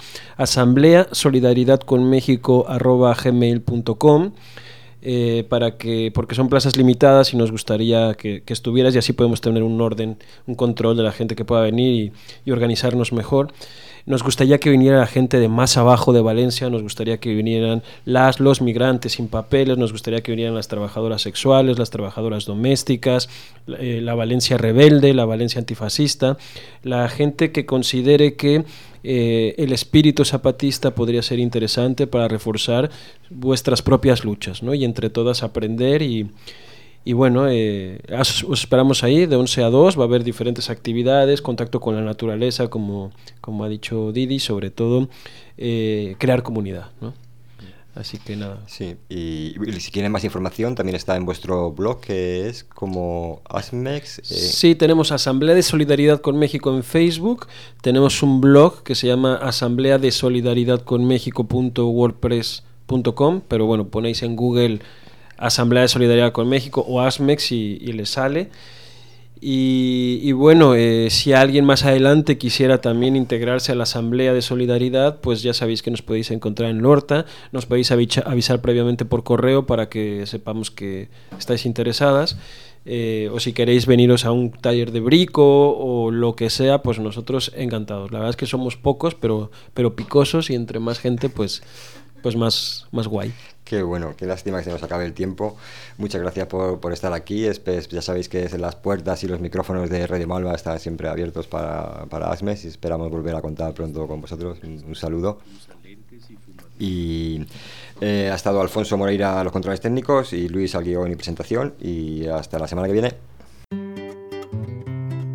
asambleasolidaridadconmexico@gmail.com, porque son plazas limitadas y nos gustaría que estuvieras, y así podemos tener un orden, un control de la gente que pueda venir y organizarnos mejor. Nos gustaría que viniera la gente de más abajo de Valencia, nos gustaría que vinieran los migrantes sin papeles, nos gustaría que vinieran las trabajadoras sexuales, las trabajadoras domésticas, la Valencia rebelde, la Valencia antifascista, la gente que considere que el espíritu zapatista podría ser interesante para reforzar vuestras propias luchas, ¿no? Y entre todas aprender y bueno, os esperamos ahí de 11 a 2, va a haber diferentes actividades, contacto con la naturaleza, como ha dicho Didi, sobre todo crear comunidad, ¿no? Así que nada. Sí, y si quieren más información también está en vuestro blog, que es como ASMEX. Sí, tenemos Asamblea de Solidaridad con México en Facebook, tenemos un blog que se llama asambleadesolidaridadconmexico.wordpress.com, pero bueno, ponéis en Google Asamblea de Solidaridad con México o ASMEX y les sale. Y bueno, si alguien más adelante quisiera también integrarse a la Asamblea de Solidaridad, pues ya sabéis que nos podéis encontrar en Lorta, nos podéis avisar previamente por correo para que sepamos que estáis interesadas, o si queréis veniros a un taller de brico o lo que sea, pues nosotros encantados. La verdad es que somos pocos, pero picosos, y entre más gente pues más guay. Qué bueno, qué lástima que se nos acabe el tiempo. Muchas gracias por estar aquí. Ya sabéis que las puertas y los micrófonos de Radio Malva están siempre abiertos para ASMEX, y esperamos volver a contar pronto con vosotros. Un saludo. Y ha estado Alfonso Moreira a los controles técnicos y Luis al guión y presentación, y hasta la semana que viene.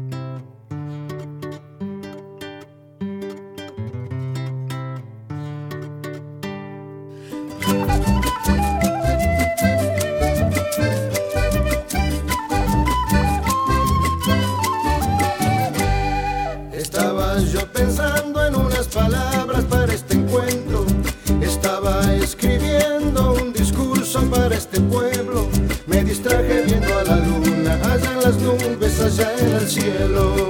Estaba yo pensando en unas palabras para este encuentro. Estaba escribiendo un discurso para este pueblo. Me distraje viendo a la luna, allá en las nubes, allá en el cielo.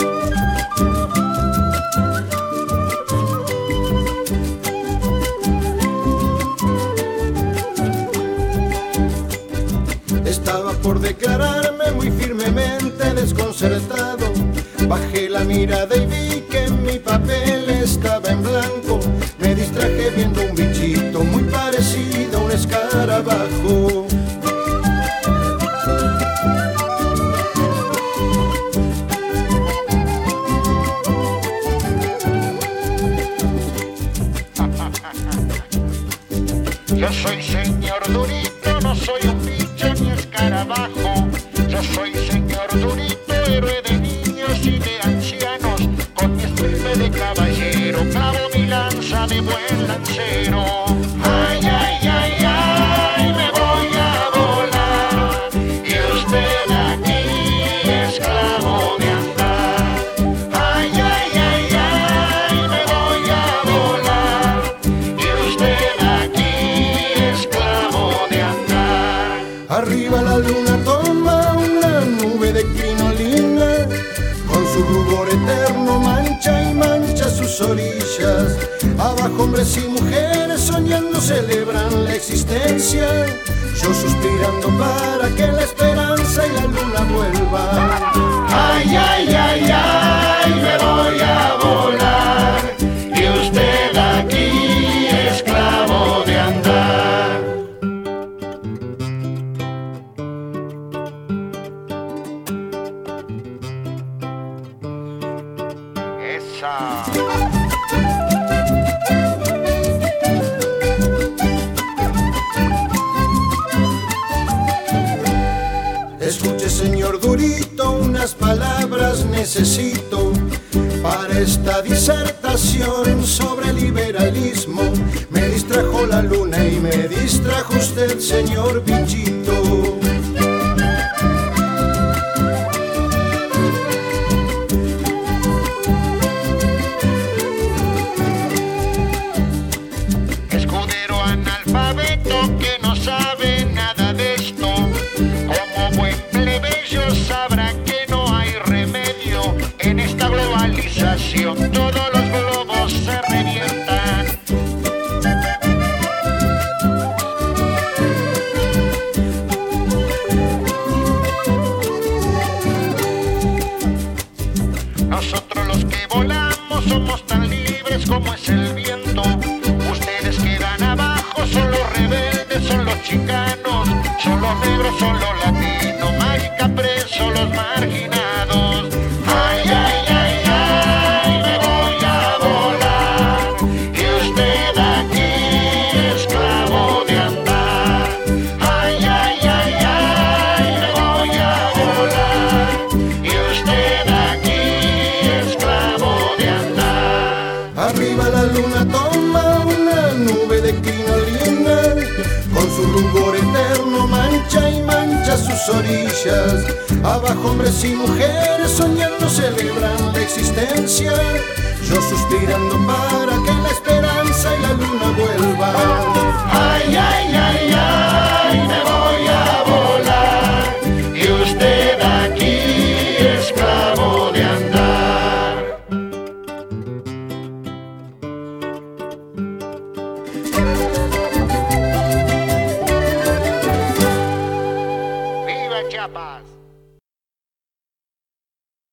Estaba por declararme muy firmemente desconcertado. Bajé la mirada y vi que mi papel estaba en blanco. Me distraje viendo un bichito muy parecido a un escarabajo. Yo soy señor Durito, no soy un bicho ni escarabajo. Yo soy señor Durito, héroe de niños y de ancianos. Con mi estirpe de caballero, clavo mi lanza de buen lancero. Ay, ay, ay, ay, me voy a volar. Y usted aquí, esclavo de andar. Ay, ay, ay, ay, me voy a volar. Y usted aquí, esclavo de andar. Arriba la luna toma una nube de crinolina, con su rubor eterno mancha y mancha sus orillas. Abajo hombres y mujeres soñando celebran la existencia. Yo suspirando para que la esperanza y la luna vuelvan. Ay, ay, ay, ay, me voy a volar. Y usted aquí, esclavo de andar. Esa. Escuche, señor Durito, unas palabras necesito para esta disertación sobre liberalismo. Me distrajo la luna y me distrajo usted, señor bichito. Escudero analfabeto que no sabe nada de esto. Como buen plebeyo sabrá que no hay remedio. En esta globalización todos los globos se revientan. Nosotros los que volamos somos tan libres como es el viento. Ustedes quedan abajo, son los rebeldes, son los chicanos, son los negros, son los latinos, mágica presos, los marginados. Ay, ay, ay, ay, me voy a volar. Y usted aquí, esclavo de andar. Ay, ay, ay, ay, me voy a volar. Y usted aquí, esclavo de andar. Arriba la luna toma una nube de crinolina, con su rubor eterno mancha y mancha sus orillas. Abajo hombres y mujeres soñando celebran la existencia. Yo suspirando para que la esperanza y la luna vuelvan. Ay, ay, ay, ay, me voy